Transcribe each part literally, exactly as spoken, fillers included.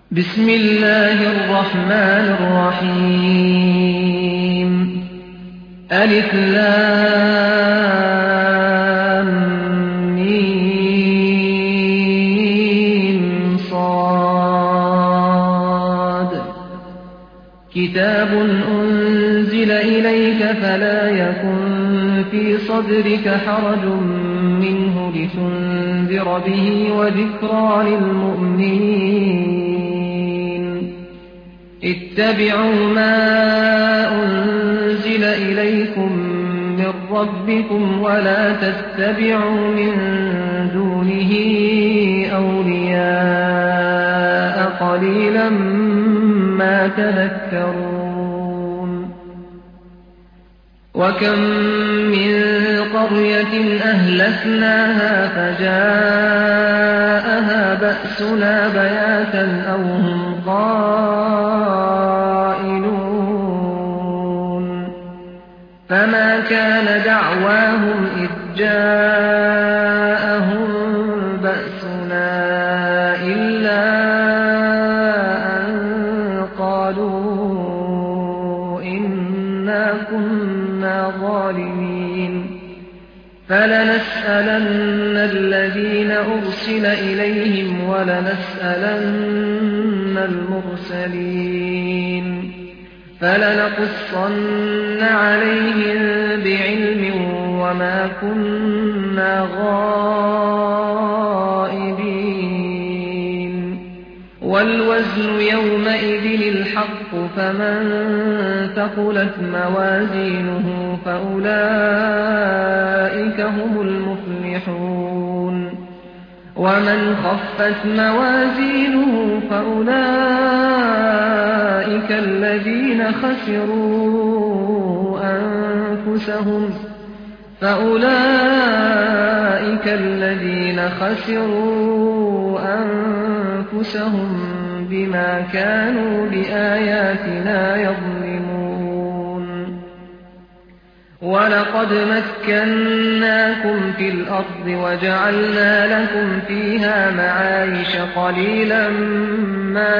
بسم الله الرحمن الرحيم ألف لام ميم صاد كتاب أنزل إليك فلا يكن في صدرك حرج منه لتنذر به وذكرى للمؤمنين اتبعوا ما أنزل إليكم من ربكم ولا تتبعوا من دونه أولياء قليلا ما تذكرون وكم من قرية أهلكناها فجاءها بأسنا بياتا أو هم قائلون فما كان دعواهم إذ جاءهم بأسنا إلا أن قالوا إنا كنا ظالمين فلنسألن الذين أرسل إليهم ولنسألن المرسلين فلنقصن عليهم بعلم وما كنا غائبين والوزن يومئذ الحق فمن ثقلت موازينه فأولئك هم المفلحون ومن خفت موازينه فأولئك الذين خسروا أنفسهم فأولئك الذين خسروا أنفسهم بما كانوا بآياتنا يظلمون ولقد مكناكم في الأرض وجعلنا لكم فيها معايش قليلا ما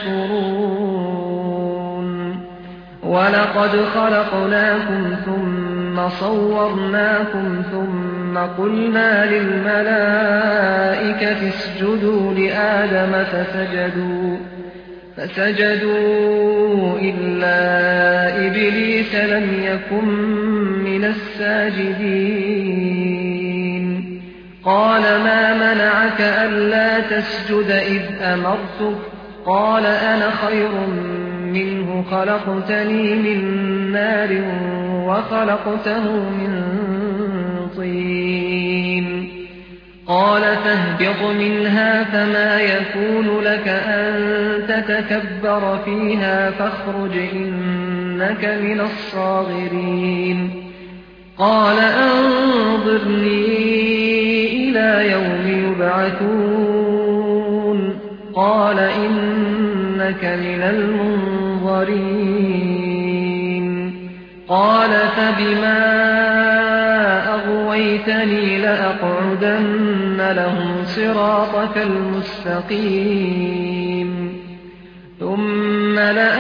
تشكرون ولقد خلقناكم ثم صورناكم ثم قلنا للملائكة اسجدوا لآدم فسجدوا فسجدوا إلا إبليس لم يكن من الساجدين قال ما منعك ألا تسجد إذ أمرتك قال أنا خير منه خلقتني من نار وخلقته من طين قال فاهبط منها فما يكون لك أن تتكبر فيها فاخرج إنك من الصاغرين قال أنظرني إلى يوم يبعثون قال إنك من المنظرين قال فبما أغويتني لأقعدن لهم صراطك المستقيم ثم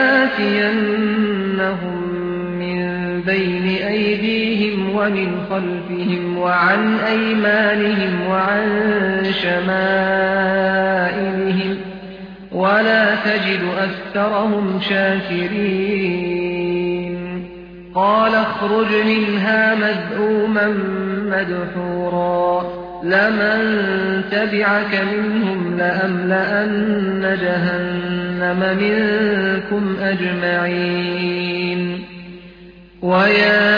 لآتينهم من بين أيديهم ومن خلفهم وعن أيمانهم وعن شمائلهم ولا تجد أكثرهم شاكرين قال اخرج منها مذءوما مدحورا لمن تبعك منهم لأملأن جهنم منكم أجمعين ويا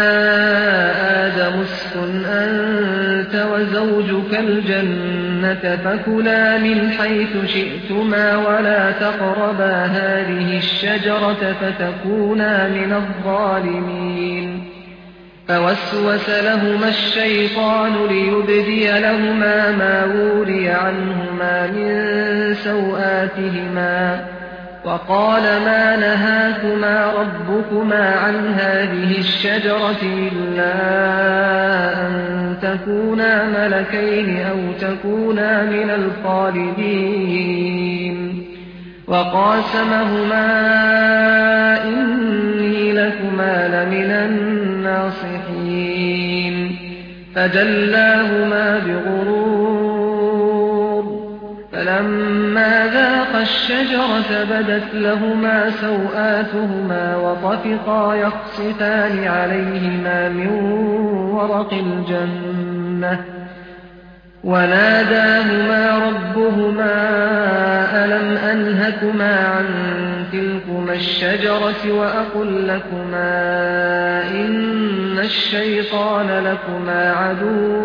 آدم اسكن أنت وزوجك الجنة فكلا من حيث شئتما ولا تقربا هذه الشجرة فتكونا من الظالمين فوسوس لهما الشيطان ليبدي لهما ما وري عنهما من سوآتهما وقال ما نهاكما ربكما عن هذه الشجرة إلا أن تكونا ملكين أو تكونا من الخالدين وقاسمهما إني لكما لمن الناصحين فدلاهما بغرور فلما ذاقا الشجرة بدت لهما سوآتهما وطفقا يخصفان عليهما من ورق الجنة وناداهما ربهما ألم أنهكما عن تلكما الشجرة وأقل لكما إن الشيطان لكما عدو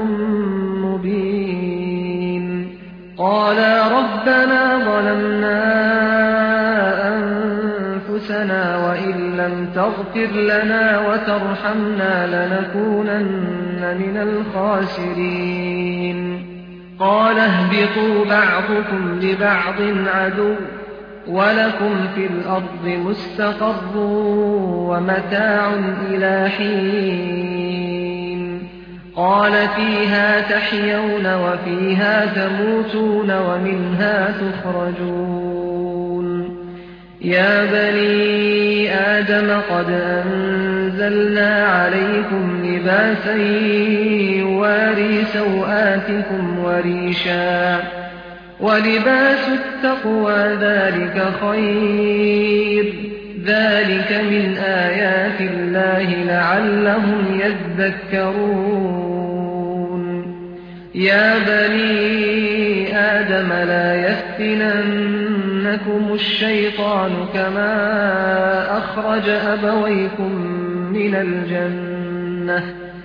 مبين قالا ربنا ظلمنا أنفسنا وإن لم تغفر لنا وترحمنا لنكونن من الخاسرين قال اهبطوا بعضكم لبعض عدو ولكم في الأرض مستقر ومتاع إلى حين قال فيها تحيون وفيها تموتون ومنها تخرجون يا بني آدم قد أنزلنا عليكم لباسا يواري سوآتكم وريشا ولباس التقوى ذلك خير ذلك من آيات الله لعلهم يذكرون يا بني آدم لا يفتننكم الشيطان كما أخرج أبويكم من الجنة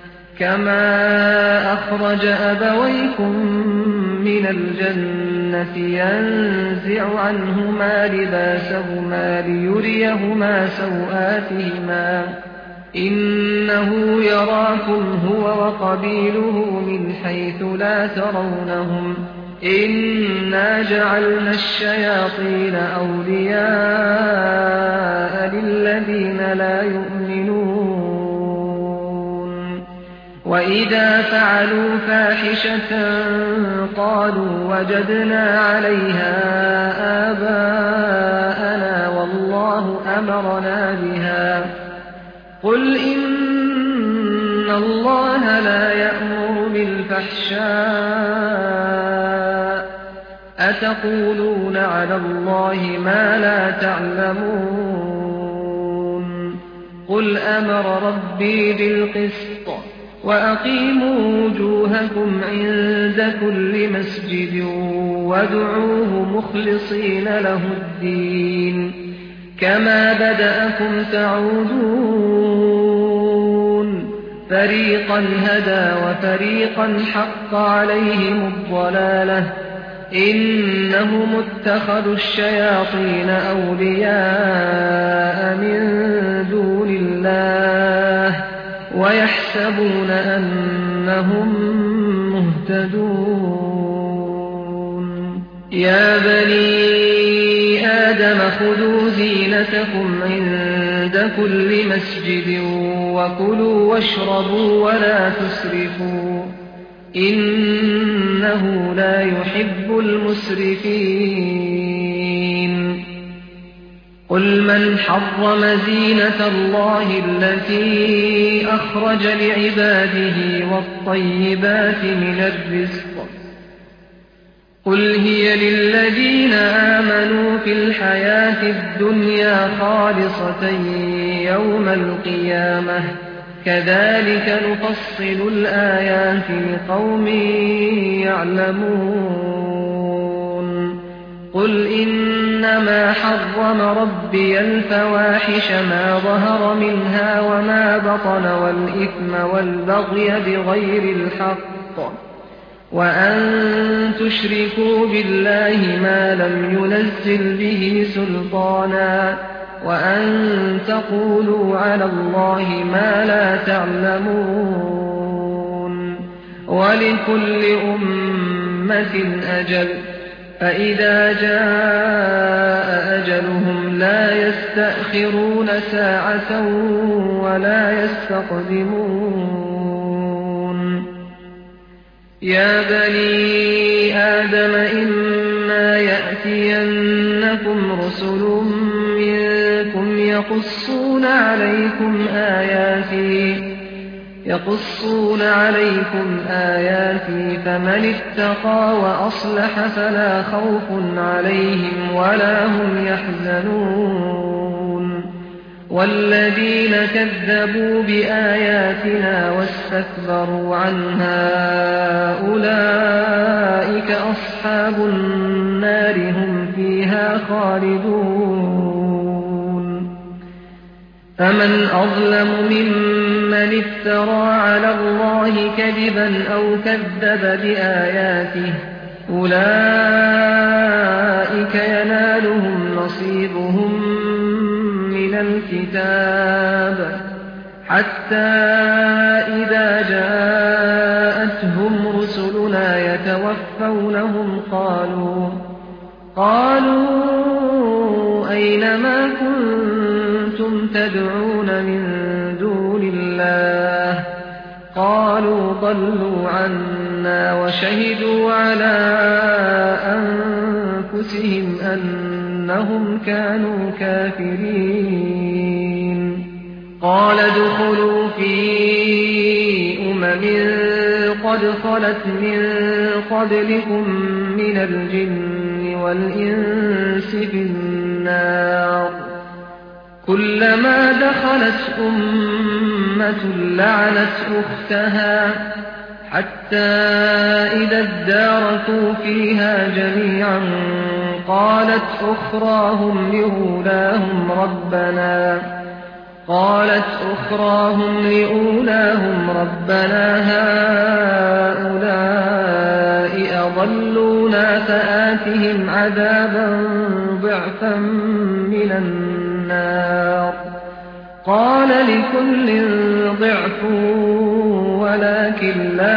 كما أخرج أبويكم من الجنة ينزع عنهما لباسهما ليريهما سوآتهما إنه يراكم هو وقبيله من حيث لا ترونهم إنا جعلنا الشياطين أولياء للذين لا يؤمنون وإذا فعلوا فاحشة قالوا وجدنا عليها آباءنا والله أمرنا بها قل إن الله لا يأمر بالفحشاء أتقولون على الله ما لا تعلمون قل أمر ربي بالقسط وأقيموا وجوهكم عند كل مسجد وادعوه مخلصين له الدين كما بدأكم تعودون فريقا هدى وفريقا حق عليهم الضلالة إنهم اتخذوا الشياطين أولياء من دون الله ويحسبون أنهم مهتدون يا بني آدم خذوا زينتكم عند كل مسجد وكلوا واشربوا ولا تسرفوا إنه لا يحب المسرفين قل من حرم زينة الله التي أخرج لعباده والطيبات من الرزق قل هي للذين آمنوا في الحياة الدنيا خالصة يوم القيامة كذلك نفصل الآيات لقوم يعلمون قل إنما حرم ربي الفواحش ما ظهر منها وما بطن والإثم والبغي بغير الحق وأن تشركوا بالله ما لم ينزل به سلطانا وأن تقولوا على الله ما لا تعلمون ولكل أمة أجل فإذا جاء أجلهم لا يستأخرون ساعة ولا يستقدمون يا بني آدم إما يأتين يأتكم رسل منكم يقصون عليكم آياتي يقصون عليكم آياتي فمن اتقى وأصلح فلا خوف عليهم ولا هم يحزنون والذين كذبوا بآياتنا واستكبروا عنها أولئك أصحاب النار هم فيها خالدون فمن أظلم ممن افترى على الله كذبا أو كذب بآياته أولئك ينالهم نصيبهم من الكتاب حتى إذا جاءتهم رسلنا يتوفونهم قالوا قالوا أين ما كنتم تدعون من دون الله قالوا ضلوا عنا وشهدوا على أنفسهم أنهم كانوا كافرين قال ادخلوا في أمم قد خلت من قبلكم من الجن والإنس في النار كلما دخلت أمة لعنت أختها حتى إذا اداركوا فيها جميعا قالت أخراهم لأولاهم ربنا قالت أخراهم لأولاهم ربنا هؤلاء أضلونا فآتهم عذابا ضعفا من النار قال لكل ضعف ولكن لا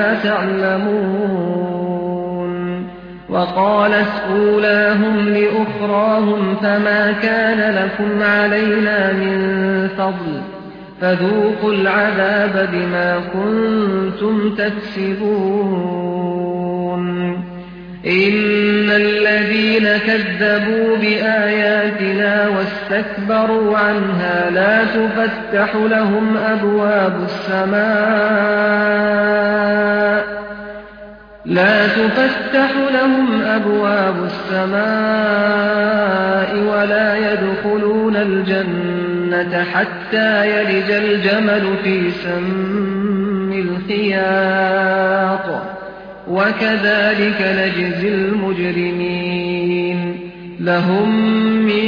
تعلمون وقالت أولاهم لأخراهم فما كان لكم علينا من فضل فذوقوا العذاب بما كنتم تكسبون إن الذين كذبوا بآياتنا واستكبروا عنها لا تفتح لهم أبواب السماء لا تفتح لهم أبواب السماء ولا يدخلون الجنة حتى يلج الجمل في سم الخياط وكذلك نجزي المجرمين لهم من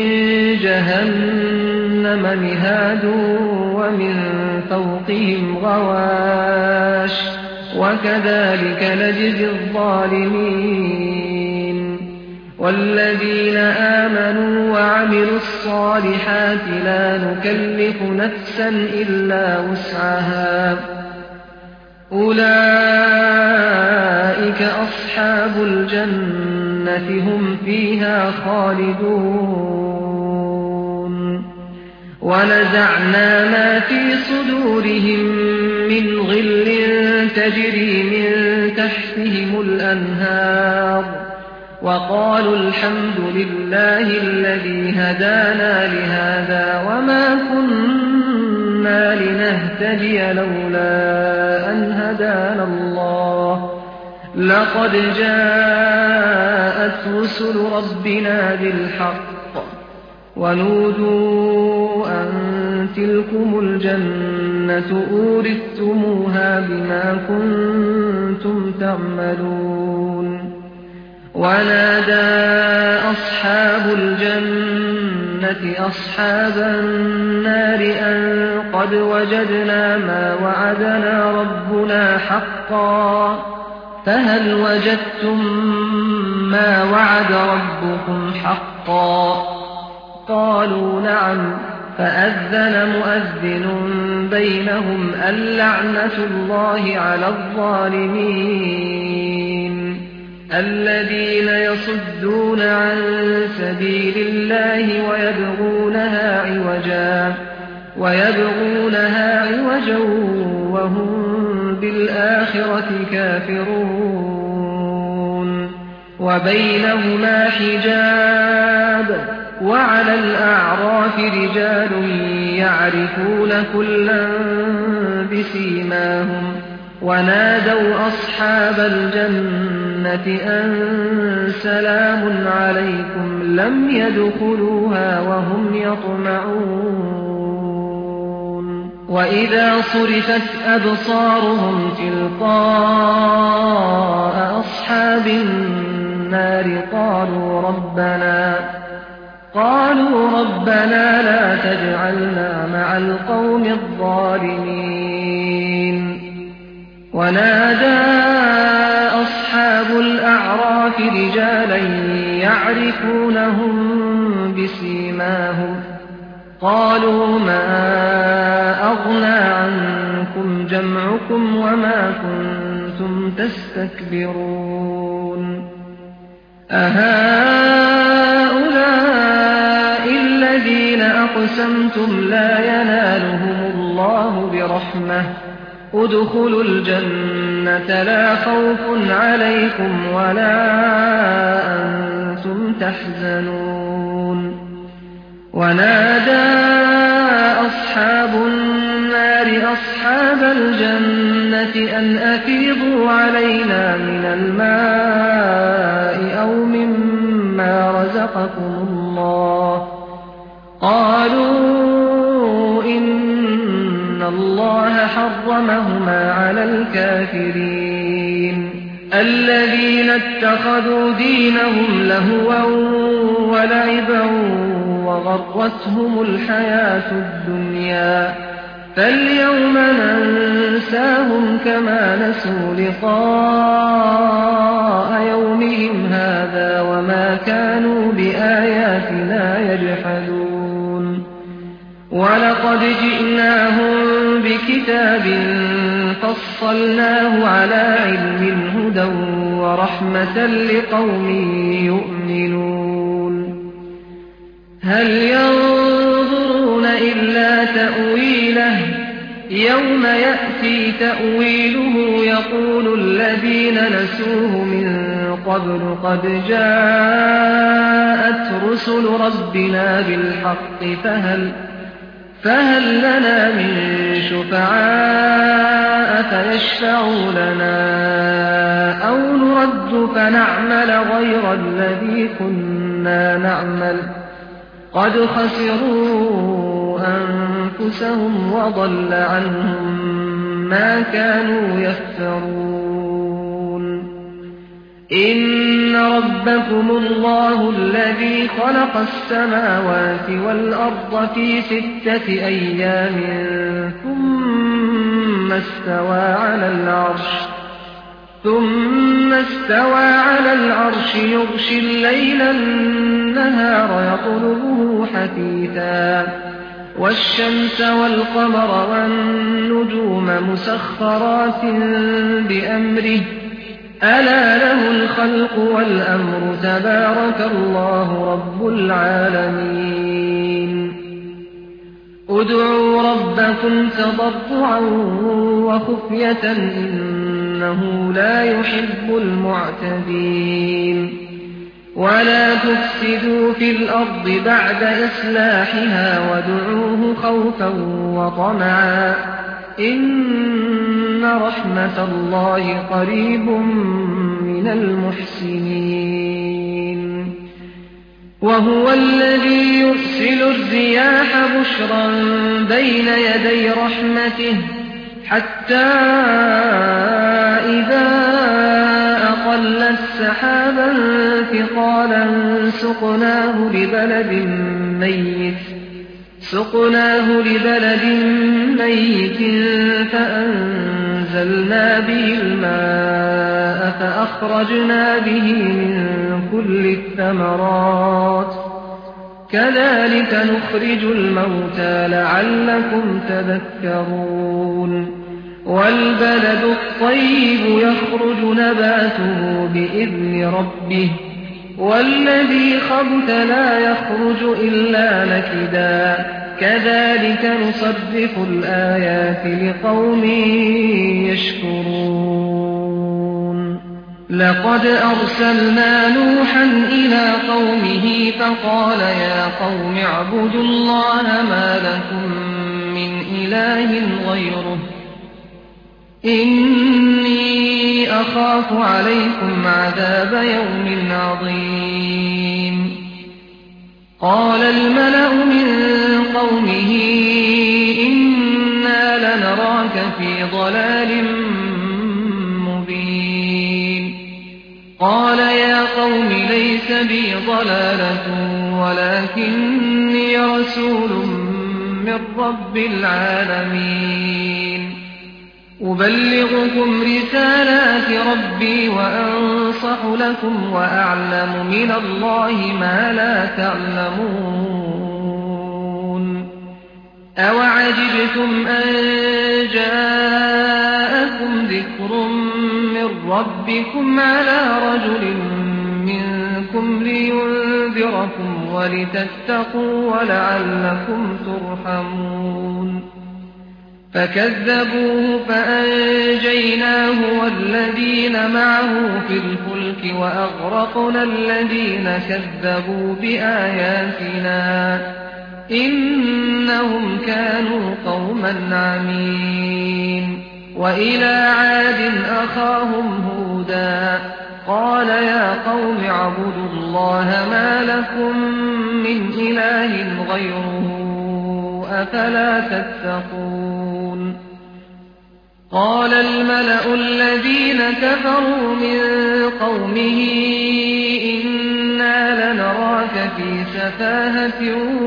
جهنم مهاد ومن فوقهم غواش وكذلك نجزي الظالمين والذين آمنوا وعملوا الصالحات لا نكلف نفسا إلا وسعها أولئك أصحاب الجنة هم فيها خالدون ونزعنا ما في صدورهم من غل تجري من تحتهم الأنهار وقالوا الحمد لله الذي هدانا لهذا وما كنا لنهتدي لولا أن هدانا الله لقد جاءت رسل ربنا بالحق ونودوا أن تلكم الجنة أورثتموها بما كنتم تعملون ونادى أصحاب الجنة أصحاب النار أن قد وجدنا ما وعدنا ربنا حقا فهل وجدتم ما وعد ربكم حقا قالوا نعم فأذن مؤذن بينهم اللعنة الله على الظالمين الذين يصدون عن سبيل الله ويبغونها عوجا ويبغونها عوجا وهم بالآخرة كافرون وبينهما حجاب وعلى الأعراف رجال يعرفون كلا بسيماهم ونادوا أصحاب الجنة أن سلام عليكم لم يدخلوها وهم يطمعون وإذا صرفت أبصارهم تلقاء أصحاب النار قالوا ربنا قالوا ربنا لا تجعلنا مع القوم الظالمين ونادى أصحاب الأعراف رجالا يعرفونهم بسيماهم قالوا ما أغنى عنكم جمعكم وما كنتم تستكبرون أهؤلاء الذين أقسمتم لا ينالهم الله برحمة ادخلوا الجنة لا خوف عليكم ولا أنتم تحزنون ونادى أصحاب النار أصحاب الجنة أن أفيضوا علينا من الماء أو مما رزقكم الله قالوا إن الله حرمهما على الكافرين الذين اتخذوا دينهم لهوا ولعبا وغرتهم الحياة الدنيا فاليوم ننساهم كما نسوا لقاء يومهم هذا وما كانوا بآياتنا يجحدون ولقد جئناهم بكتاب فصلناه على علم هدى ورحمة لقوم يؤمنون هل ينظرون إلا تأويله يوم يأتي تأويله يقول الذين نسوه من قبل قد جاءت رسل ربنا بالحق فهل فهل لنا من شفعاء فيشفعوا لنا أو نرد فنعمل غير الذي كنا نعمل قد خسروا أنفسهم وضل عنهم ما كانوا يفترون إن ربكم الله الذي خلق السماوات والأرض في ستة أيام ثم استوى على العرش ثم استوى على العرش يغشي الليل النهار يطلبه حثيثا والشمس والقمر والنجوم مسخرات بأمره ألا له الخلق والأمر تبارك الله رب العالمين ادعوا ربكم تضرعا وخفية إنه لا يحب المعتدين ولا تفسدوا في الأرض بعد إصلاحها وادعوه خوفا وطمعا إن رحمة الله قريب من المحسنين وهو الذي يرسل الرياح بشرا بين يدي رحمته حتى إذا أقلت سحابا ثقالا سقناه لبلد ميت سقناه لبلد ميت فأنزلنا به الماء فأخرجنا به من كل الثمرات كذلك نخرج الموتى لعلكم تذكرون والبلد الطيب يخرج نباته بإذن ربه والذي خبث لا يخرج إلا نكدا كذلك نصرف الآيات لقوم يشكرون لقد أرسلنا نوحا إلى قومه فقال يا قوم اعبدوا الله ما لكم من إله غيره إني أخاف عليكم عذاب يوم عظيم قال الملأ من قومه إنا لنراك في ضلال مبين قال يا قوم ليس بي ضلالة ولكني رسول من رب العالمين أبلغكم رسالات ربي وأنصح لكم وأعلم من الله ما لا تعلمون أوعجبتم أن جاءكم ذكر من ربكم على رجل منكم لينذركم ولتتقوا ولعلكم ترحمون فكذبوه فأنجيناه والذين معه في الفلك وأغرقنا الذين كذبوا بآياتنا إنهم كانوا قوما عمين وإلى عاد أخاهم هودا قال يا قوم اعبدوا الله ما لكم من إله غيره أفلا تتقون قال الملأ الذين كفروا من قومه إنا لنراك في سفاهة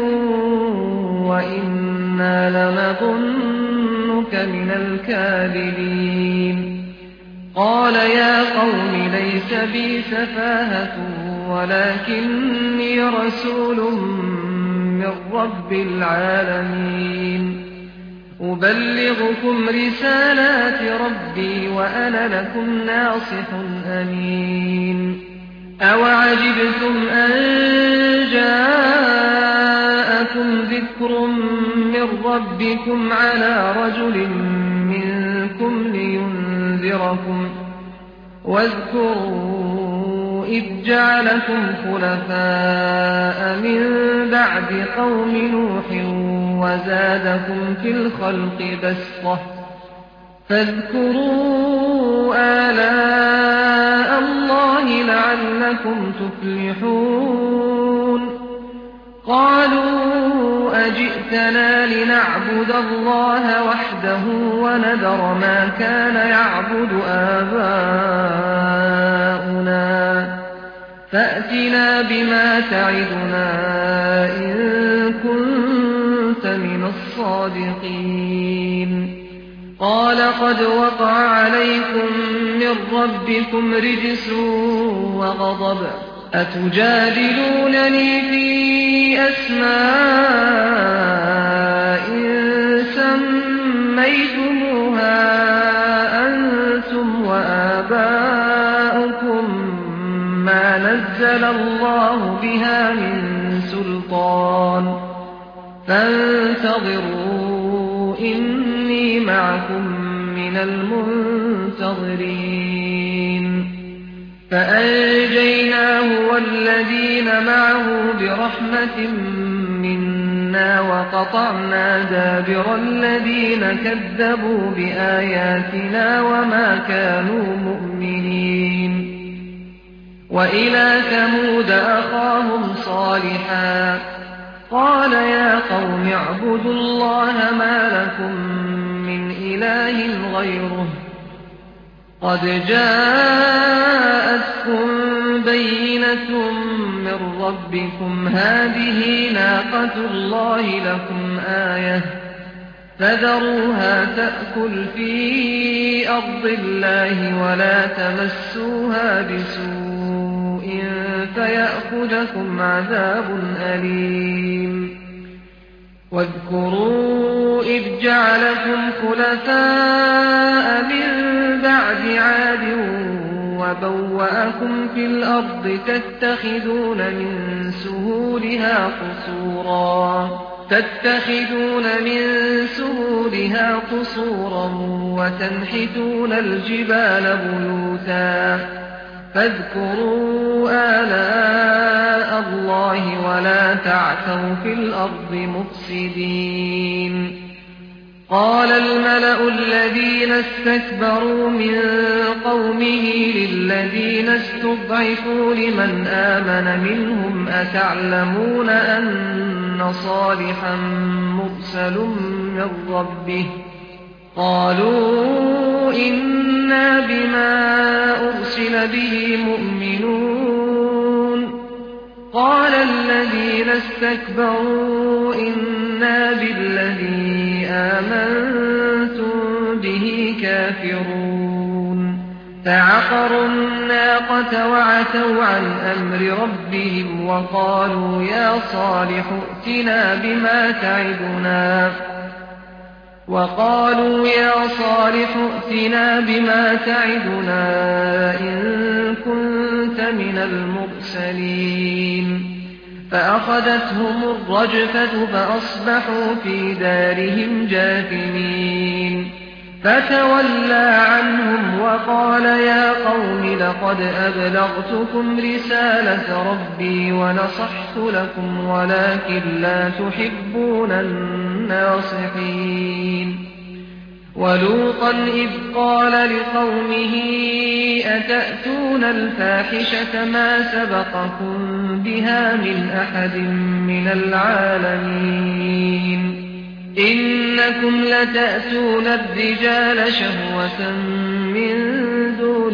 وإنا لنظنك من الكاذبين قال يا قوم ليس بي سفاهة ولكني رسول من رب العالمين أبلغكم رسالات ربي وأنا لكم ناصح أمين أوعجبتم أن جاءكم ذكر من ربكم على رجل منكم لينذركم واذكروا إذ جعلكم خلفاء من بعد قوم نوح وزادكم في الخلق بسطة فاذكروا آلاء الله لعلكم تفلحون قالوا أجئتنا لنعبد الله وحده ونذر ما كان يعبد آباؤنا فأتنا بما تعدنا إن كنت من الصادقين قال قد وقع عليكم من ربكم رجس وغضب أتجادلونني في أسماء سميتموها أنتم وآباؤكم ما نزل الله بها من سلطان فانتظروا إني معكم من المنتظرين فأنجيناه والذين معه برحمة منا وقطعنا دابر الذين كذبوا بآياتنا وما كانوا مؤمنين وإلى ثمود أخاهم صالحا قال يا قوم اعبدوا الله ما لكم من إله غيره قد جاءتكم بينة من ربكم هذه ناقة الله لكم آية فذروها تأكل في أرض الله ولا تمسوها بسوء فيأخذكم عذاب أليم واذكروا إذ جعلكم خلفاء من بعد عاد وبوأكم في الأرض تتخذون من سهولها قصورا تتخذون من سهولها قصورا وتنحتون الجبال بيوتا فاذكروا آلاء الله ولا تعثوا في الأرض مفسدين. قال الملأ الذين استكبروا من قومه للذين استضعفوا لمن آمن منهم أتعلمون أن صالحا مرسل من ربه؟ قالوا إنا بما أرسل به مؤمنون. قال الذين استكبروا إنا بالذي آمنتم به كافرون. فعقروا الناقة وعتوا عن أمر ربهم وقالوا يا صالح ائتنا بما تعدنا وقالوا يا صالح ائتنا بما تعدنا إن كنت من المرسلين. فأخذتهم الرجفة فأصبحوا في دارهم جاثمين. فتولى عنهم وقال يا قوم لقد أبلغتكم رسالة ربي ونصحت لكم ولكن لا تحبون الناصحين. ولوطا إذ قال لقومه أتأتون الفاحشة ما سبقكم بها من أحد من العالمين إنكم لتأتون الرجال شهوة من دون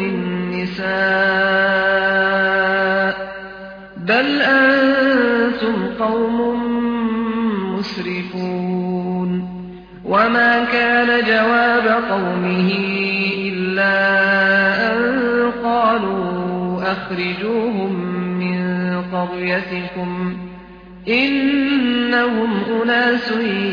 النساء بل أنتم قوم مسرفون. وما كان جواب قومه إلا أن قالوا أخرجوهم من قريتكم إنهم أناس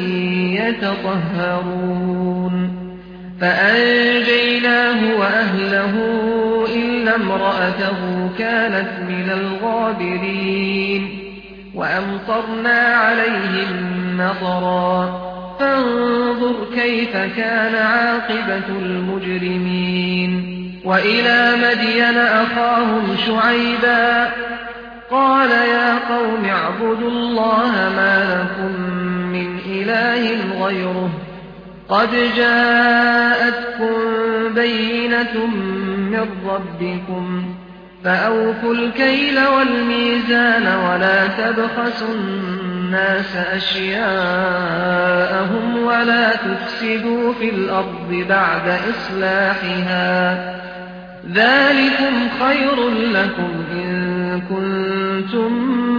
يتطهرون. فأنجيناه وأهله إلا امرأته كانت من الغابرين. وأمطرنا عليهم مطرا فانظر كيف كان عاقبة المجرمين. وإلى مدين أخاهم شعيبا قال يا قوم اعبدوا الله ما لكم من إله غيره قد جاءتكم بينة من ربكم فأوفوا الكيل والميزان ولا تبخسوا الناس أشياءهم ولا تفسدوا في الأرض بعد إصلاحها ذلكم خير لكم إن كنتم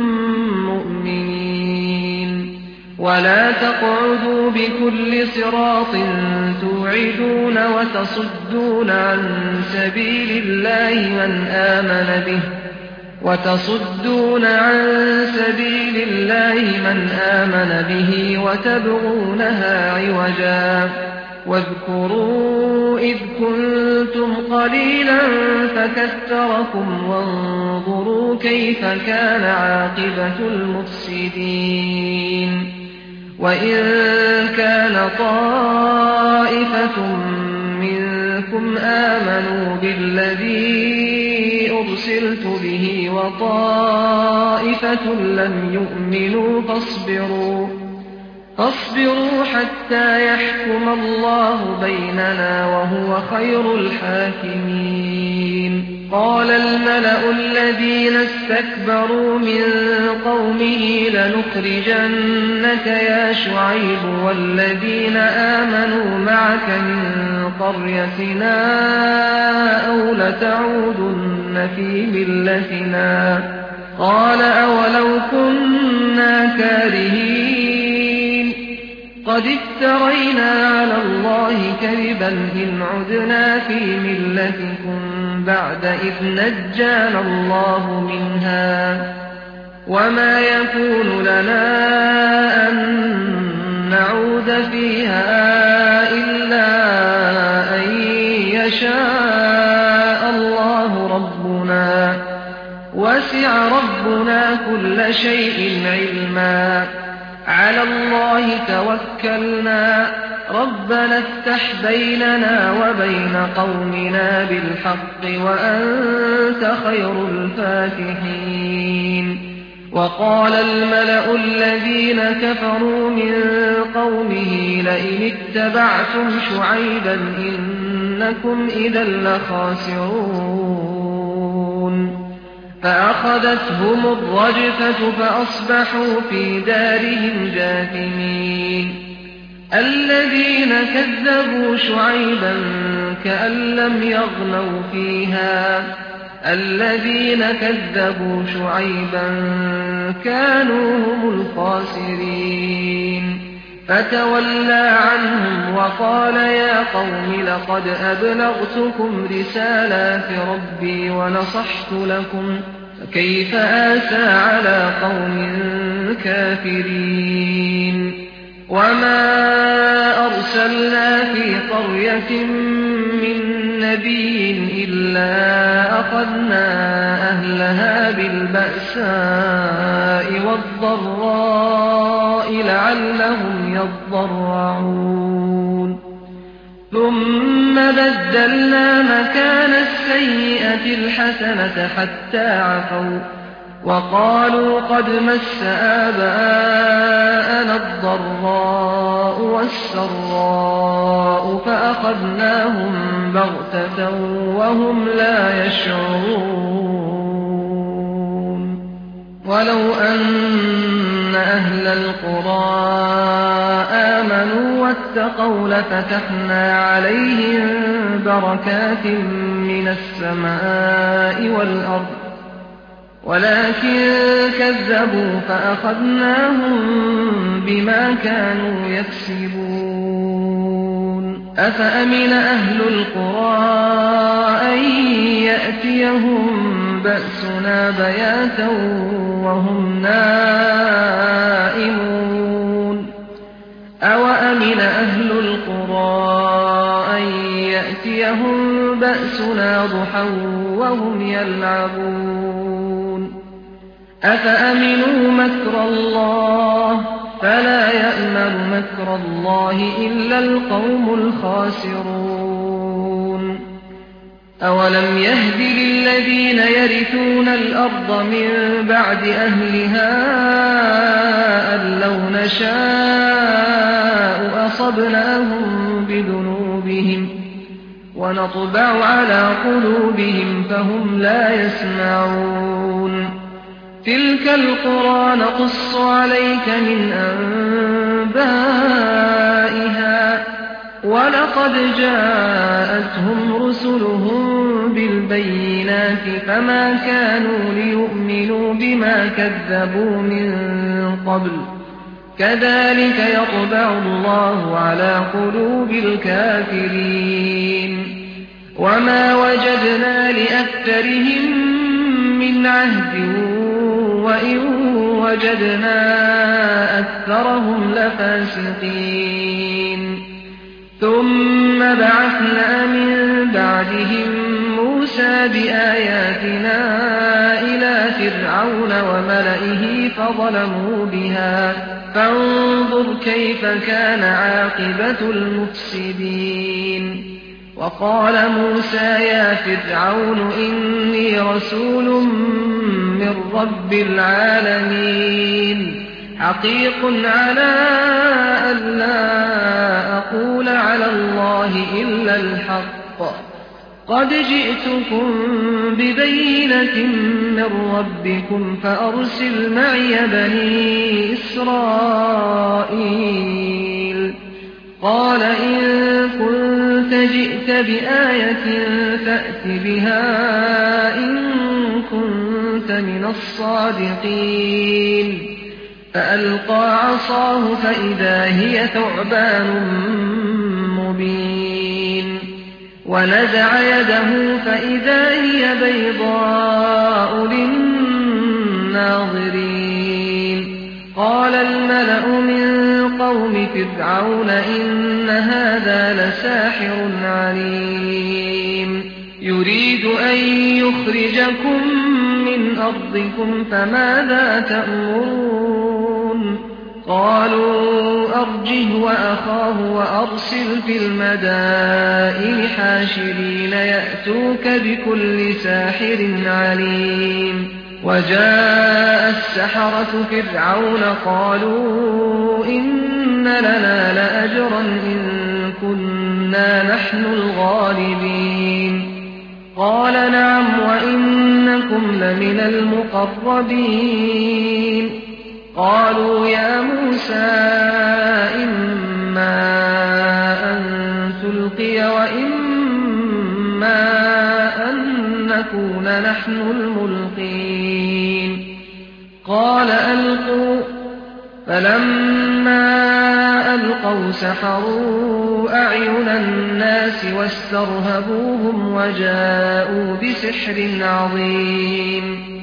مؤمنين. ولا تقعدوا بكل صراط توعدون وتصدون عن سبيل الله من آمن به وتصدون عن سبيل الله من آمن به وتبغونها عوجا. واذكروا إذ كنتم قليلا فكثركم وانظروا كيف كان عاقبة المفسدين. وإن كان طائفة منكم آمنوا بالذي أرسلت به وطائفة لم يؤمنوا فاصبروا فاصبروا حتى يحكم الله بيننا وهو خير الحاكمين. قال الملأ الذين استكبروا من قومه لنخرجنك يا شعيب والذين آمنوا معك من قريتنا أو لتعودن في ملتنا. قال أولو كنا كارهين قد افترينا على الله كذبا إن عدنا في ملتكم بعد إذ نجانا الله منها وما يكون لنا أن نعود فيها إلا أن يشاء الله ربنا وسع ربنا كل شيء علما على الله توكلنا ربنا افتح بيننا وبين قومنا بالحق وأنت خير الفاتحين وقال الملأ الذين كفروا من قومه لئن اتبعتم شعيبا إنكم إذا لخاسرون فأخذتهم الرجفة فأصبحوا في دارهم جاثمين الذين كذبوا شعيبا كأن لم يغنوا فيها الذين كذبوا شعيبا كانوا هم الخاسرين فتولى عنهم وقال يا قوم لقد أبلغتكم رسالات ربي ونصحت لكم فكيف آسى على قوم كافرين وما أرسلنا في قرية من نبي إلا أخذنا أهلها بالبأساء والضراء لعلهم يضرعون ثم بدلنا مكان السيئة الحسنة حتى عفوا وقالوا قد مس آباءنا الضراء والسراء فأخذناهم بغتة وهم لا يشعرون ولو أن أهل القرى آمنوا واتقوا لفتحنا عليهم بركات من السماء والأرض ولكن كذبوا فأخذناهم بما كانوا يكسبون أفأمن أهل القرى أن يأتيهم بأسنا بياتا وهم نائمون أوأمن أهل القرى أن يأتيهم بأسنا ضحى وهم يلعبون أفأمنوا مكر الله فلا يأمن مكر الله إلا القوم الخاسرون أولم يهد للذين يرثون الأرض من بعد أهلها أن لو نشاء أصبناهم بذنوبهم ونطبع على قلوبهم فهم لا يسمعون تلك القرى نقص عليك من أنبائها ولقد جاءتهم رسلهم بالبينات فما كانوا ليؤمنوا بما كذبوا من قبل كذلك يطبع الله على قلوب الكافرين وما وجدنا لأكثرهم من عهد وإن وجدنا أكثرهم لفاسقين ثم بعثنا من بعدهم موسى بآياتنا إلى فرعون وملئه فظلموا بها فانظر كيف كان عاقبة المفسدين وقال موسى يا فرعون إني رسول من رب العالمين حقيق على أن لا أقول على الله إلا الحق قد جئتكم ببينة من ربكم فأرسل معي بني إسرائيل قال إن كنت جئت بآية فأت بها إن كنت من الصادقين فألقى عصاه فإذا هي ثعبان مبين ونزع يده فإذا هي بيضاء للناظرين قال الملأ من قوم فرعون إن هذا لساحر عليم يريد أن يخرجكم من أرضكم فماذا تأمرون قالوا أرجو أرجه وأخاه وأرسل في المدائن حاشرين يأتوك بكل ساحر عليم وجاء السحرة فرعون قالوا إن لنا لأجرا إن كنا نحن الغالبين قال نعم وإنكم لمن المقربين قالوا يا موسى إما أن تلقي وإما أن نكون نحن الملقين قال ألقوا فلما ألقوا سحروا أعين الناس واسترهبوهم وجاءوا بسحر عظيم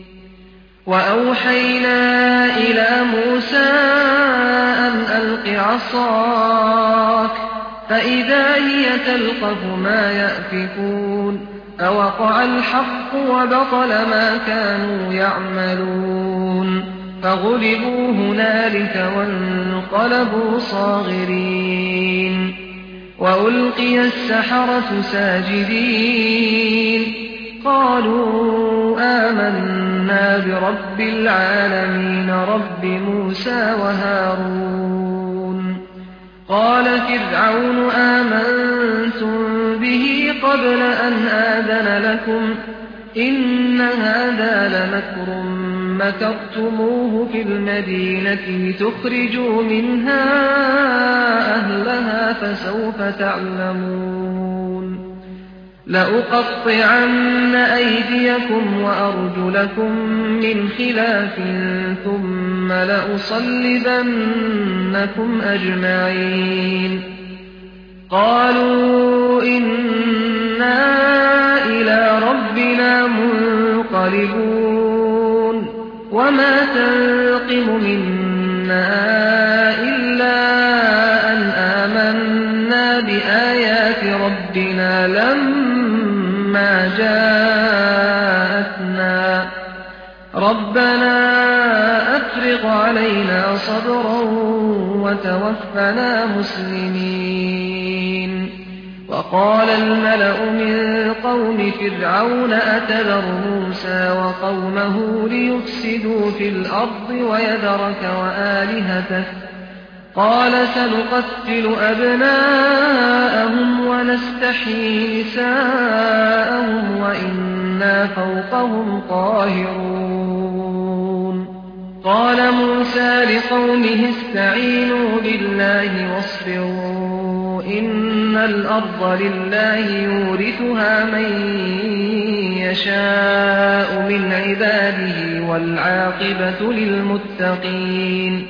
وأوحينا إلى موسى أن ألق عصاك فإذا هي تلقف ما يأفكون فوقع الحق وبطل ما كانوا يعملون فغلبوا هنالك وانقلبوا صاغرين وألقي السحرة ساجدين قالوا آمنا برب العالمين رب موسى وهارون قال فرعون آمنتم به قبل أن آذن لكم إن هذا لمكر مكرتموه في المدينة لتخرجوا منها أهلها فسوف تعلمون لأقطعن أيديكم وأرجلكم من خلاف ثم لأصلبنكم أجمعين قالوا إنا إلى ربنا منقلبون وما تنقم منا إلا أن آمنا بآيات ربنا لما جاءتنا ربنا أفرغ علينا صبرا وتوفنا مسلمين وقال الملأ من قوم فرعون أتذر موسى وقومه ليفسدوا في الأرض ويذرك وآلهتك قال سنقتل أبناءهم ونستحيي نساءهم وإنا فوقهم قاهرون قال موسى لقومه استعينوا بالله واصبروا إن الأرض لله يورثها من يشاء من عباده والعاقبة للمتقين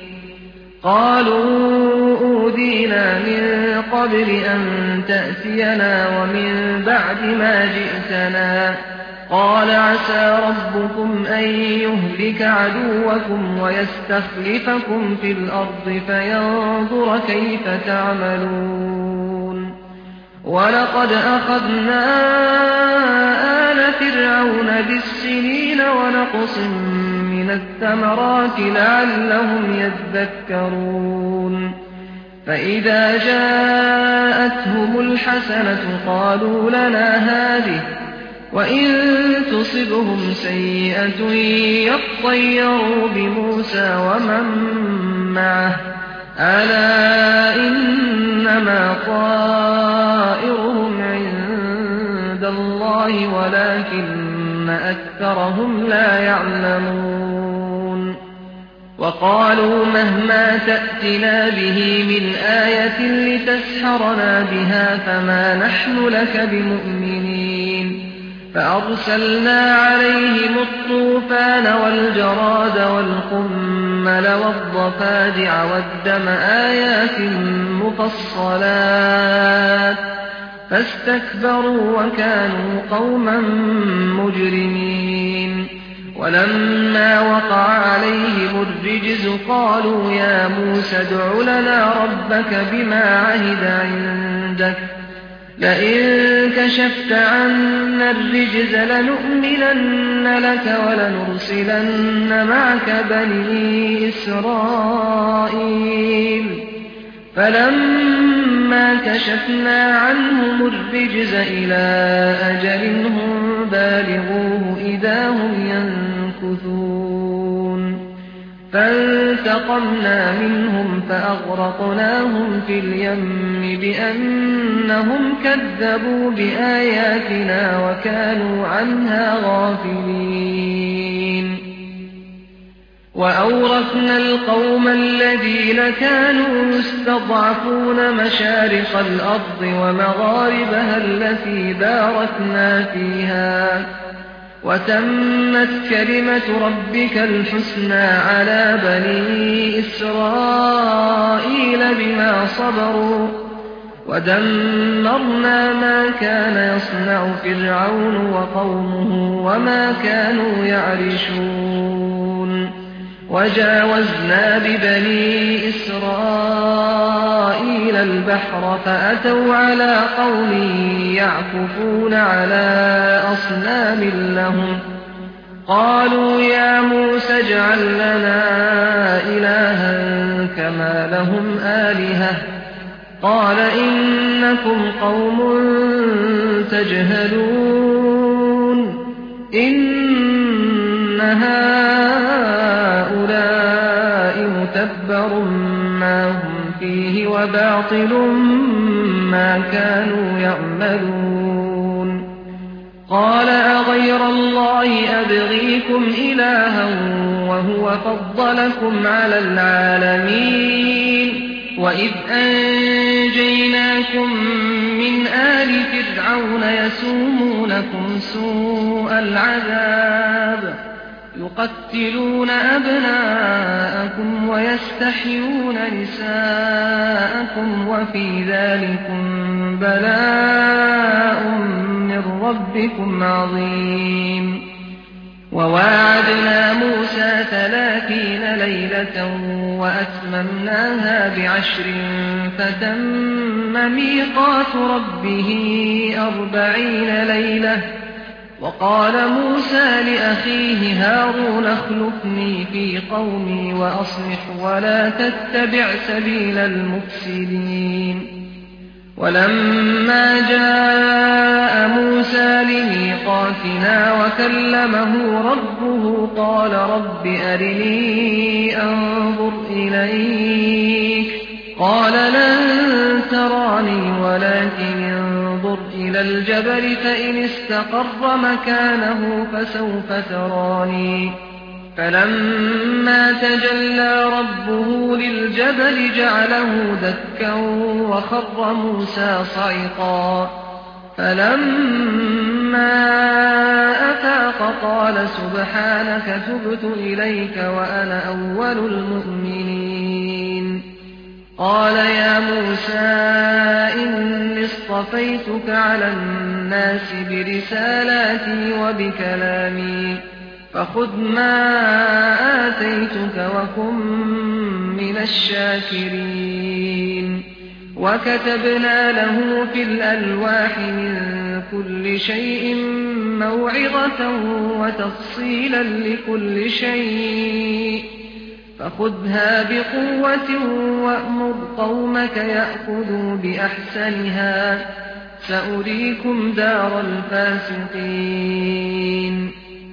قالوا أوذينا من قبل أن تأتينا ومن بعد ما جئتنا قال عسى ربكم أن يهلك عدوكم ويستخلفكم في الأرض فينظر كيف تعملون ولقد أخذنا آل فرعون بالسنين ونقص من الثمرات لعلهم يذكرون فإذا جاءتهم الحسنة قالوا لنا هذه وإن تصبهم سيئة يطيروا بموسى ومن معه ألا إنما طائرهم عند الله ولكن أكثرهم لا يعلمون وقالوا مهما تأتنا به من آية لتسحرنا بها فما نحن لك بمؤمنين فأرسلنا عليهم الطوفان والجراد والقمل والضفادع والدم آيات مفصلات فاستكبروا وكانوا قوما مجرمين ولما وقع عليهم الرجز قالوا يا موسى ادع لنا ربك بما عهد عندك لئن كشفت عنا الرجز لنؤمنن لك ولنرسلن معك بني إسرائيل فلما كشفنا عنهم الرجز إلى أجل هم بالغوه إذا هم ينكثون فانتقمنا منهم فأغرقناهم في اليم بأنهم كذبوا بآياتنا وكانوا عنها غافلين وأورثنا القوم الذين كانوا يستضعفون مشارق الأرض ومغاربها التي باركنا فيها وتمت كلمة ربك الحسنى على بني إسرائيل بما صبروا ودمرنا ما كان يصنع فرعون وقومه وما كانوا يعرشون وجاوزنا ببني إسرائيل البحر فأتوا على قوم يعكفون على أصنام لهم قالوا يا موسى اجعل لنا إلها كما لهم آلهة قال إنكم قوم تجهلون إن هؤلاء متبر ما هم فيه وباطل ما كانوا يعملون قال أغير الله أبغيكم إلها وهو فضلكم على العالمين وإذ أنجيناكم من آل فرعون يسومونكم سوء العذاب يقتلون أبناءكم ويستحيون نساءكم وفي ذلكم بلاء من ربكم عظيم وواعدنا موسى ثلاثين ليلة وأتممناها بعشر فتم ميقات ربه أربعين ليلة وقال موسى لأخيه هارون اخلفني في قومي وأصلح ولا تتبع سبيل المفسدين ولما جاء موسى لميقاتنا وكلمه ربه قال رب أرني أنظر إليك قال لن تراني ولكن انظر إلى الجبل فإن استقر مكانه فسوف تراني فلما تجلى ربه للجبل جعله دكا وخر موسى صعقا فلما أفاق قال سبحانك تبت إليك وأنا أول المؤمنين قال يا موسى إني اصطفيتك على الناس برسالاتي وبكلامي فخذ ما آتيتك وكن من الشاكرين وكتبنا له في الألواح من كل شيء موعظة وتفصيلا لكل شيء فخذها بقوة وأمر قومك يأخذوا بأحسنها سأريكم دار الفاسقين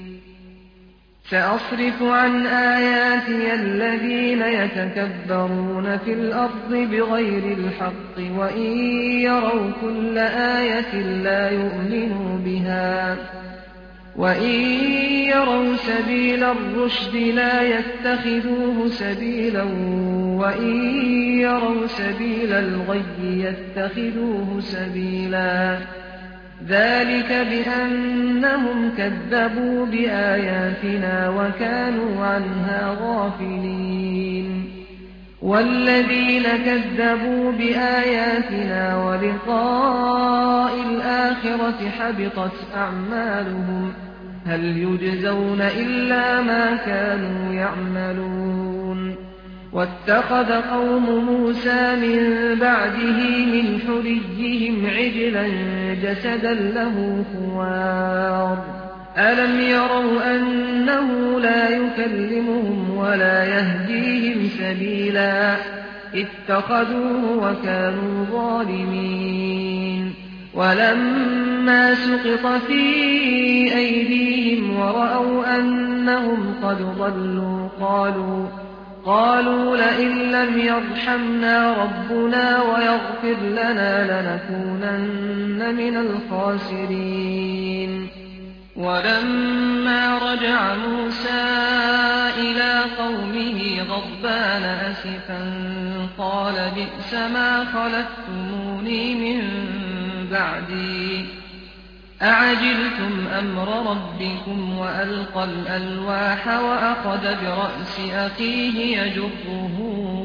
سأصرف عن آياتي الذين يتكبرون في الأرض بغير الحق وإن يروا كل آية لا يؤمنوا بها وإن يروا سبيل الرشد لا يتخذوه سبيلا وإن يروا سبيل الغي يتخذوه سبيلا ذلك بأنهم كذبوا بآياتنا وكانوا عنها غافلين والذين كذبوا بآياتنا ولقاء الآخرة حبطت أعمالهم هل يجزون إلا ما كانوا يعملون واتخذ قوم موسى من بعده من حليهم عجلا جسدا له خوار أَلَمْ يَرَوْا أَنَّهُ لَا يُكَلِّمُهُمْ وَلَا يَهْدِيهِمْ سَبِيلًا اتَّخَذُوهُ وَكَانُوا ظَالِمِينَ وَلَمَّا سُقِطَ فِي أَيْدِيهِمْ وَرَأَوْا أَنَّهُمْ قَدْ ضَلُّوا قَالُوا قالوا لئن لم يرحمنا ربنا ويغفر لنا لنكونن من الخاسرين ولما رجع موسى إلى قومه غضبان أسفا قال بئس ما خلفتموني من بعدي أعجلتم أمر ربكم وألقى الألواح وأخذ برأس أخيه يجره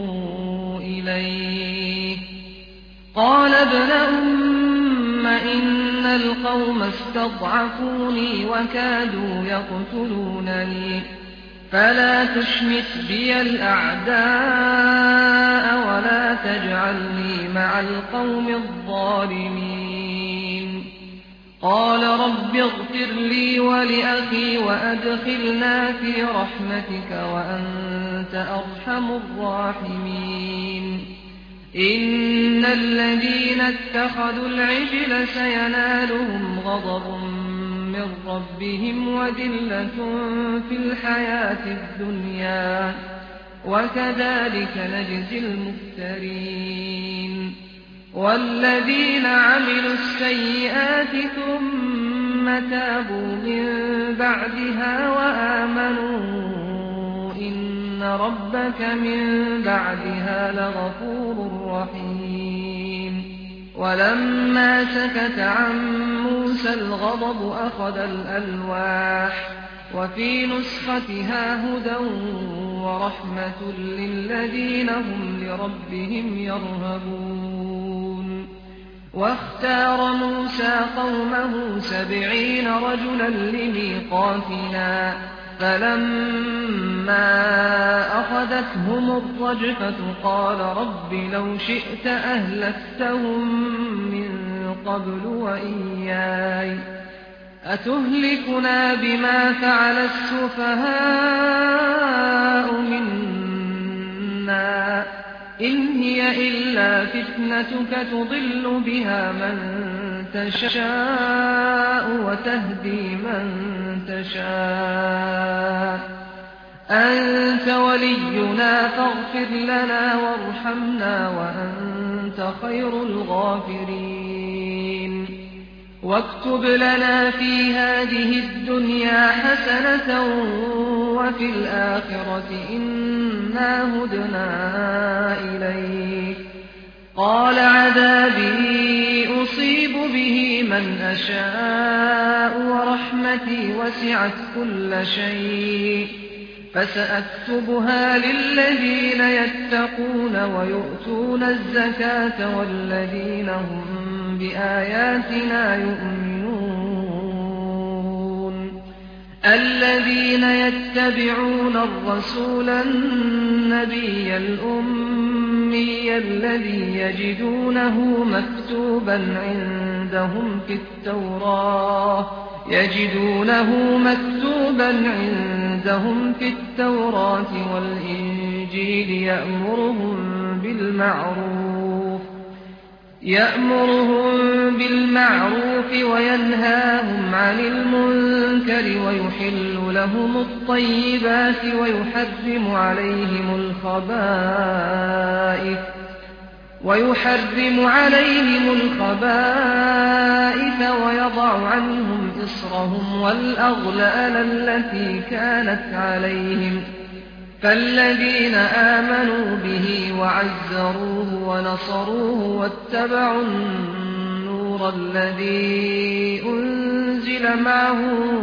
إليه قال ابن أم إن القوم استضعفوني وكادوا يقتلونني فلا تشمت بي الأعداء ولا تجعلني مع القوم الظالمين قال رب اغفر لي ولأخي وأدخلنا في رحمتك وأنت أرحم الراحمين إن الذين اتخذوا العجل سينالهم غضب من ربهم وذلة في الحياة الدنيا وكذلك نجزي المفترين والذين عملوا السيئات ثم تابوا من بعدها وآمنوا إن ربك من بعدها لغفور رحيم ولما سكت عن موسى الغضب أخذ الألواح وفي نسختها هدى ورحمة للذين هم لربهم يرهبون واختار موسى قومه سبعين رجلا لميقاتنا فلما أخذتهم الرجفة قال رب لو شئت أهلكتهم من قبل وإياي أتهلكنا بما فعل السفهاء منا إن هي إلا فتنتك تضل بها من تشاء وتهدي من تشاء أنت ولينا فاغفر لنا وارحمنا وأنت خير الغافرين واكتب لنا في هذه الدنيا حسنة وفي الآخرة إنا هدنا إليك قال عذابي أصيب به من أشاء ورحمتي وسعت كل شيء فسأكتبها للذين يتقون ويؤتون الزكاة والذين هم بآياتنا يؤمنون الذين يتبعون الرسول النبي الأمي الذي يجدونه مكتوبا عندهم في التوراة يجدونه مكتوبا عندهم في التوراة والإنجيل يأمرهم بالمعروف يأمرهم بالمعروف وينهاهم عن المنكر ويحل لهم الطيبات ويحرم عليهم الخبائث ويحرم عليهم الخبائث ويضع عنهم إصرهم والأغلال التي كانت عليهم فالذين آمنوا به وعزروه ونصروه واتبعوا النور الذي أنزل معه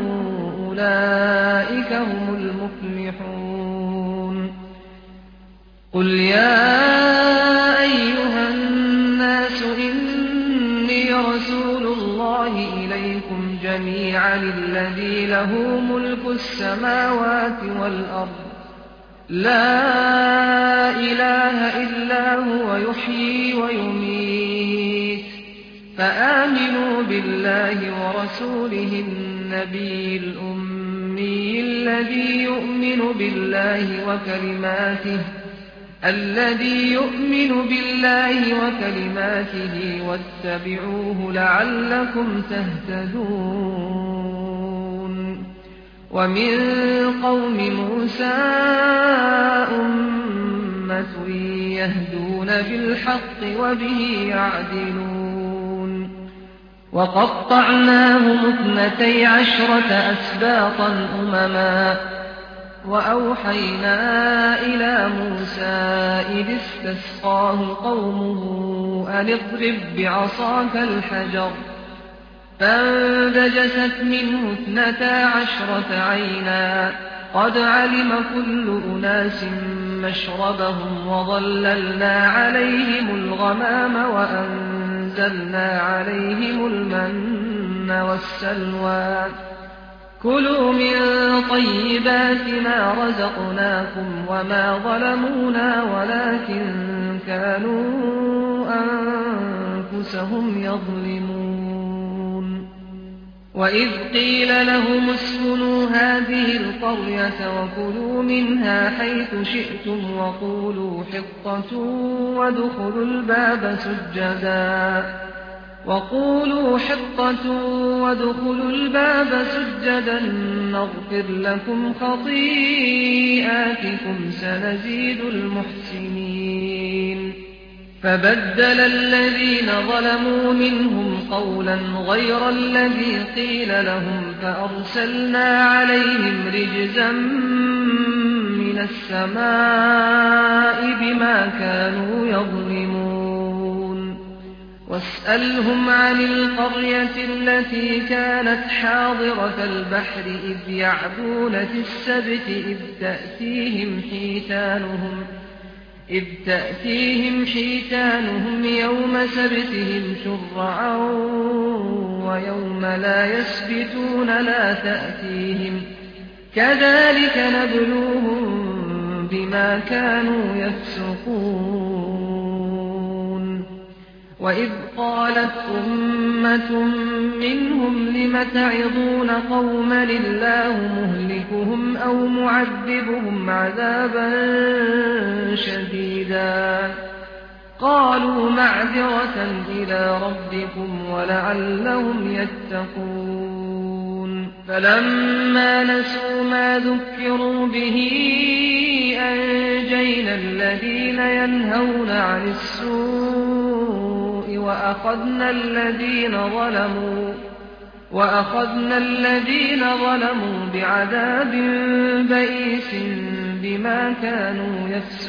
أولئك هم المفلحون قل يا أيها الناس إني رسول الله إليكم جميعا الذي له ملك السماوات والأرض لا إله إلا هو يحيي ويميت فآمنوا بالله ورسوله النبي الأمي الذي يؤمن بالله وكلماته الذي يؤمن بالله وكلماته واتبعوه لعلكم تهتدون. ومن قوم موسى أمة يهدون بالحق وبه يعدلون. وقطعناهم اثنتي عشرة أسباطا أمما وأوحينا إلى موسى إذ استسقاه قومه أن اضرب بعصاك الحجر فانبجست منه اثنتا عشرة عينا قد علم كل أناس مشربهم وظللنا عليهم الغمام وأنزلنا عليهم المن والسلوى كلوا من طيبات ما رزقناكم وما ظلمونا ولكن كانوا أنفسهم يظلمون. وإذ قيل لهم اسكنوا هذه القرية وكلوا منها حيث شئتم وقولوا حطة وادخلوا الباب سجدا وقولوا حطة وادخلوا الباب سجدا نغفر لكم خطيئاتكم سنزيد المحسنين. فبدل الذين ظلموا منهم قولا غير الذي قيل لهم فأرسلنا عليهم رجزا من السماء بما كانوا يظلمون. واسألهم عن القرية التي كانت حاضرة البحر إذ يعدون في السبت إذ تأتيهم حيتانهم إذ تأتيهم حيتانهم يوم سبتهم شرعا ويوم لا يسبتون لا تأتيهم كذلك نبلوهم بما كانوا يفسقون. وإذ قالت أمة منهم لم تعظون قوما الله مهلكهم أو معذبهم عذابا شديدا قالوا معذرة إلى ربكم ولعلهم يتقون. فلما نسوا ما ذكروا به أنجينا الذين ينهون عن السوء وأخذنا الذين ظلموا وأخذنا الذين ظلموا بعذاب بئيس بما كانوا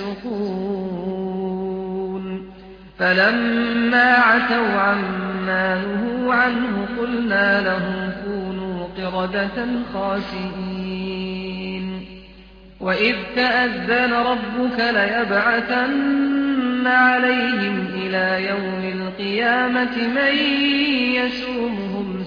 يفسقون. فلما عتوا عما نهوا عنه قلنا لهم كونوا قردة خاسئين. وإذ تأذن ربك ليبعثن عليهم إلى يوم القيامة من يسومهم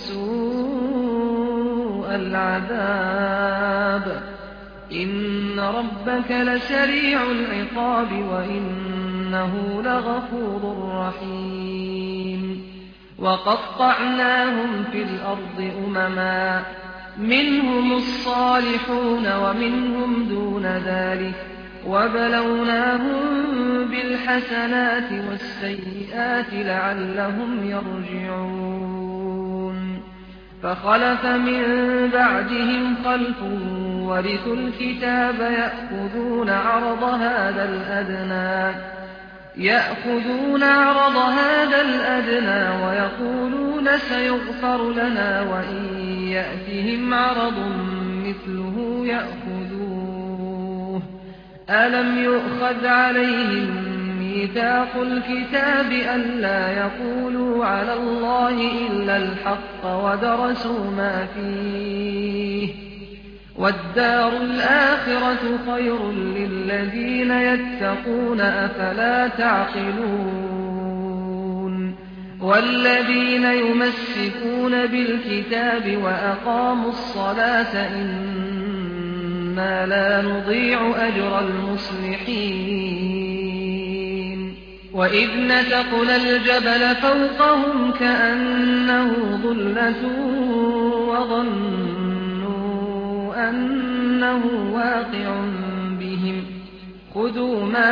سوء العذاب إن ربك لسريع العقاب وإنه لغفور رحيم. وقطعناهم في الأرض أمما منهم الصالحون ومنهم دون ذلك وبلوناهم بالحسنات والسيئات لعلهم يرجعون. فخلف من بعدهم خلف ورثوا الكتاب يأخذون عرض هذا الأدنى يأخذون عرض هذا الأدنى ويقولون سيغفر لنا وإن يأتهم عرض مثله يأخذوه. ألم يؤخذ عليهم ميثاق الكتاب ألا يقولوا على الله إلا الحق ودرسوا ما فيه والدار الآخرة خير للذين يتقون أفلا تعقلون. والذين يمسكون بالكتاب وأقاموا الصلاة إنا لا نضيع أجر المصلحين. وإذ نتقنا الجبل فوقهم كأنه ظلة وظنوا أنه واقع بهم خذوا ما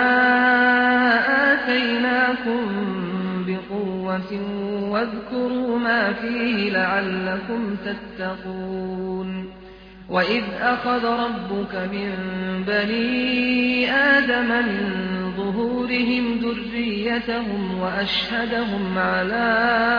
آتيناكم بقوة واذكروا ما فيه لعلكم تتقون وإذ أخذ ربك من بني آدم من ظهورهم ذريتهم وأشهدهم على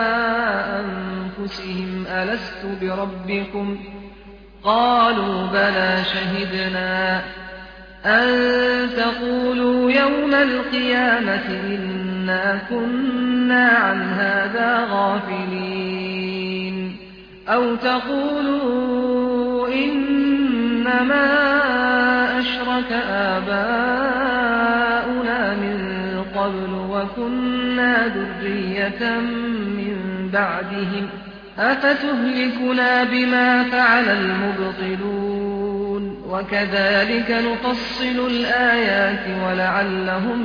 أنفسهم ألست بربكم قالوا بلى شهدنا أن تقولوا يوم القيامة إنا كنا عن هذا غافلين أو تقولوا إنما أشرك آباؤنا من قبل وكنا ذرية من بعدهم أفتهلكنا بما فعل المبطلون وكذلك نفصل الآيات ولعلهم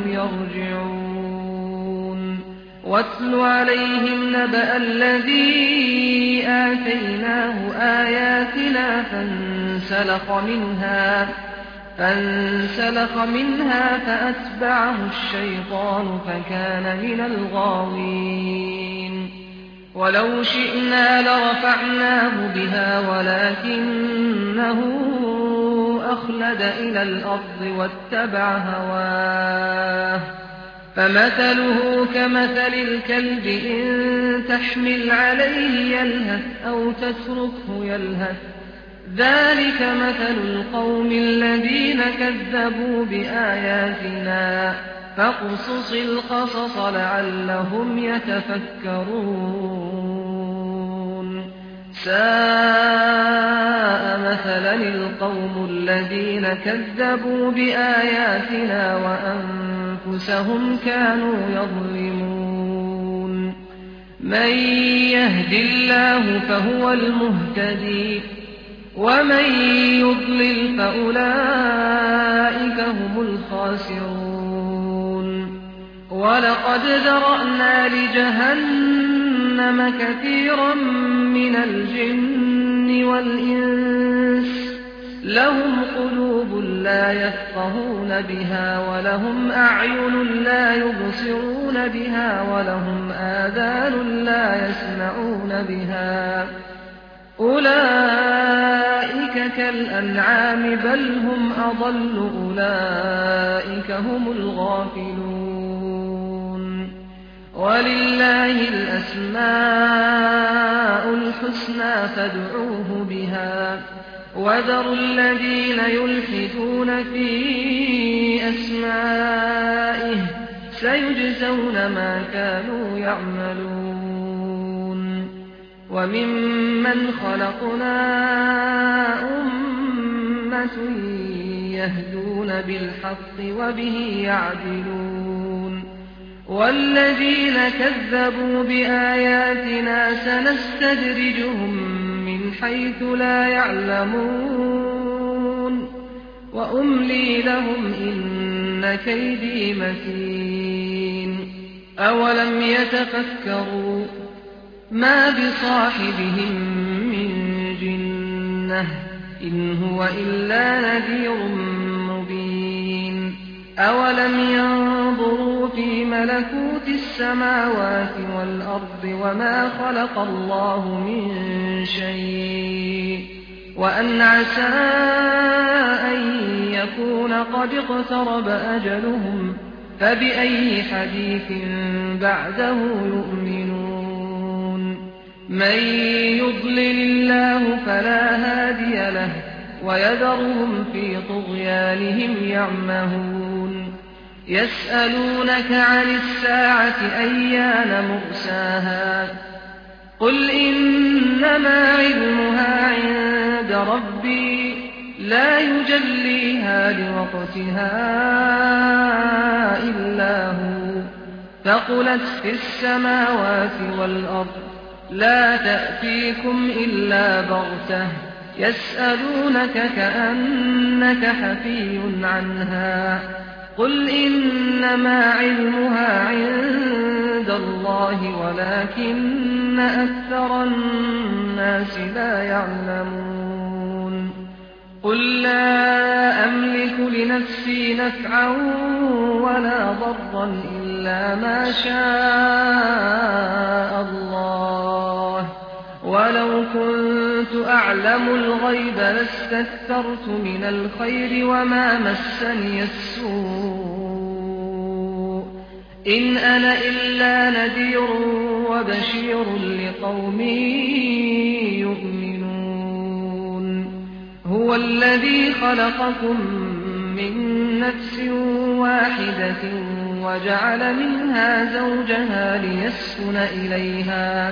يرجعون واتل عليهم نبأ الذي آتيناه آياتنا فانسلخ منها فانسلخ منها فأتبعه الشيطان فكان من الغاوين ولو شئنا لرفعناه بها ولكنه أخلد إلى الأرض واتبع هواه فمثله كمثل الكلب إن تحمل عليه يلهث أو تتركه يلهث ذلك مثل القوم الذين كذبوا بآياتنا فاقصص القصص لعلهم يتفكرون ساء مثلا القوم الذين كذبوا بآياتنا وأنفسهم كانوا يظلمون من يهد الله فهو المهتدي ومن يضلل فأولئك هم الخاسرون ولقد ذرأنا لجهنم كثيرا من الجن والإنس لهم قلوب لا يفقهون بها ولهم أعين لا يبصرون بها ولهم آذان لا يسمعون بها أولئك كالأنعام بل هم أضل أولئك هم الغافلون ولله الأسماء الحسنى فادعوه بها وذروا الذين يلحدون في أسمائه سيجزون ما كانوا يعملون وممن خلقنا أمة يهدون بالحق وبه يعدلون والذين كذبوا بآياتنا سنستدرجهم من حيث لا يعلمون وأملي لهم إن كيدي متين أولم يتفكروا ما بصاحبهم من جنة إن هو إلا نذير مبين أولم ينظروا في ملكوت السماوات والأرض وما خلق الله من شيء وأن عسى أن يكون قد اقترب أجلهم فبأي حديث بعده يؤمنون من يضلل الله فلا هادي له ويذرهم في طغيانهم يعمهون يسألونك عن الساعة أيان مرساها قل إنما علمها عند ربي لا يجليها لوقتها إلا هو ثقلت في السماوات والأرض لا تأتيكم إلا بغتة يسألونك كأنك حفي عنها قل إنما علمها عند الله ولكن أكثر الناس لا يعلمون قل لا أملك لنفسي نفعا ولا ضرا إلا ما شاء الله ولو كنت أعلم الغيب لاستكثرت من الخير وما مسني السوء إن أنا إلا نذير وبشير لقوم يؤمنون هو الذي خلقكم من نفس واحدة وجعل منها زوجها ليسكن إليها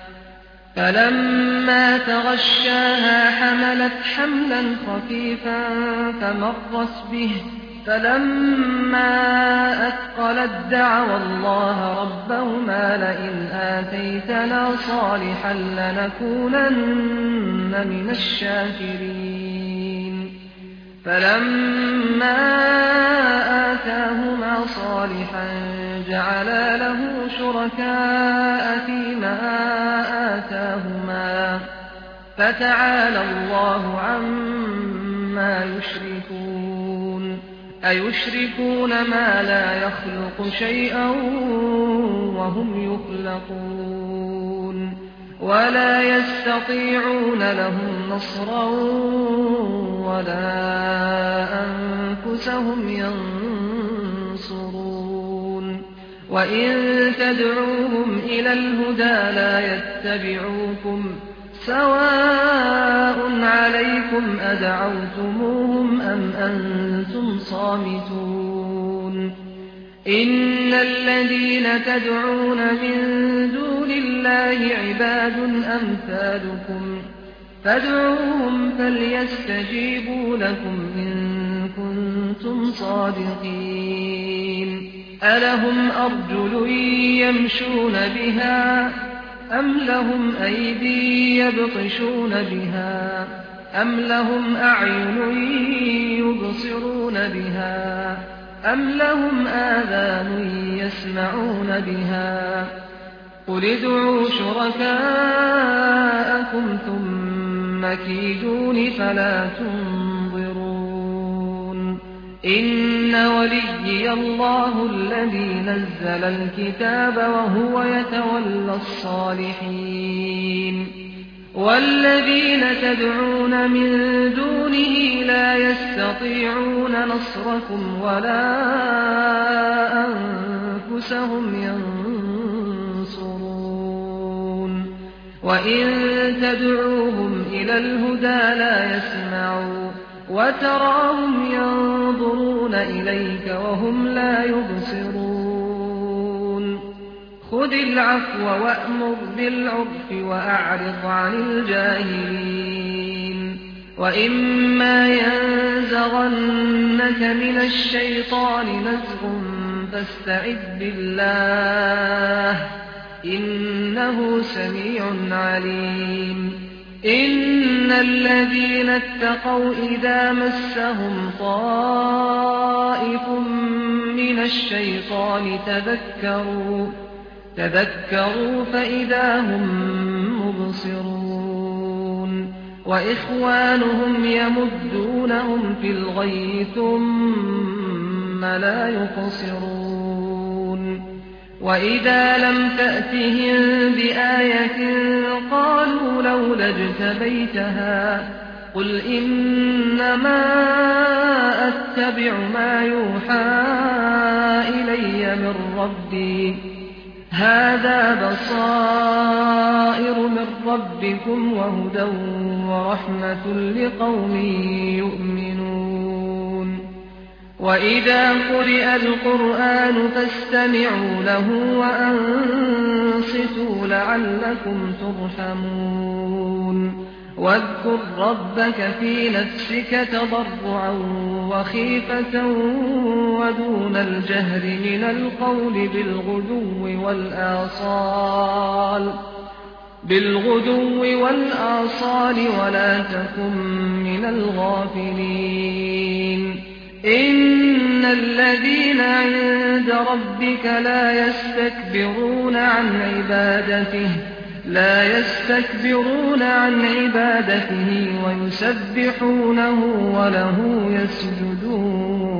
فلما تغشاها حملت حملا خفيفا فمرت به فلما أثقلت دعوا الله ربهما لئن آتيتنا صالحا لنكونن من الشاكرين فلما آتاهما صالحا جعلا له شركاء فيما آتاهما فتعالى الله عما يشركون أيشركون ما لا يخلق شيئا وهم يخلقون ولا يستطيعون لهم نصرا ولا أنفسهم ينصرون وإن تدعوهم إلى الهدى لا يتبعوكم سواء عليكم أدعوتموهم أم أنتم صامتون إن الذين تدعون من دون الله عباد أمثالكم فادعوهم فليستجيبوا لكم إن كنتم صادقين ألهم أرجل يمشون بها أم لهم أيدي يبطشون بها أم لهم أعين يبصرون بها أم لهم آذان يسمعون بها قل ادعوا شركاءكم ثم كيدون فلا تنظرون إن وليي الله الذي نزل الكتاب وهو يتولى الصالحين والذين تدعون من دونه لا يستطيعون نصركم ولا أنفسهم ينصرون وإن تدعوهم إلى الهدى لا يسمعوا وتراهم ينظرون إليك وهم لا يبصرون خذ العفو وأمر بالعرف وأعرض عن الجاهلين وإما ينزغنك من الشيطان نزغ فاستعذ بالله إنه سميع عليم إن الذين اتقوا إذا مسهم طائف من الشيطان تذكروا تذكروا فإذا هم مبصرون وإخوانهم يمدونهم في الغي ثم لا يقصرون وإذا لم تأتهم بآية قالوا لولا اجتبيتها قل إنما أتبع ما يوحى إلي من ربي هذا بصائر من ربكم وهدى ورحمة لقوم يؤمنون وإذا قرئ القرآن فاستمعوا له وأنصتوا لعلكم ترحمون واذكر ربك في نفسك تضرعا وخيفة ودون الجهر من القول بالغدو والآصال بالغدو والآصال ولا تكن من الغافلين إن الذين عند ربك لا يستكبرون عن عبادته لا يستكبرون عن عبادته ويسبحونه وله يسجدون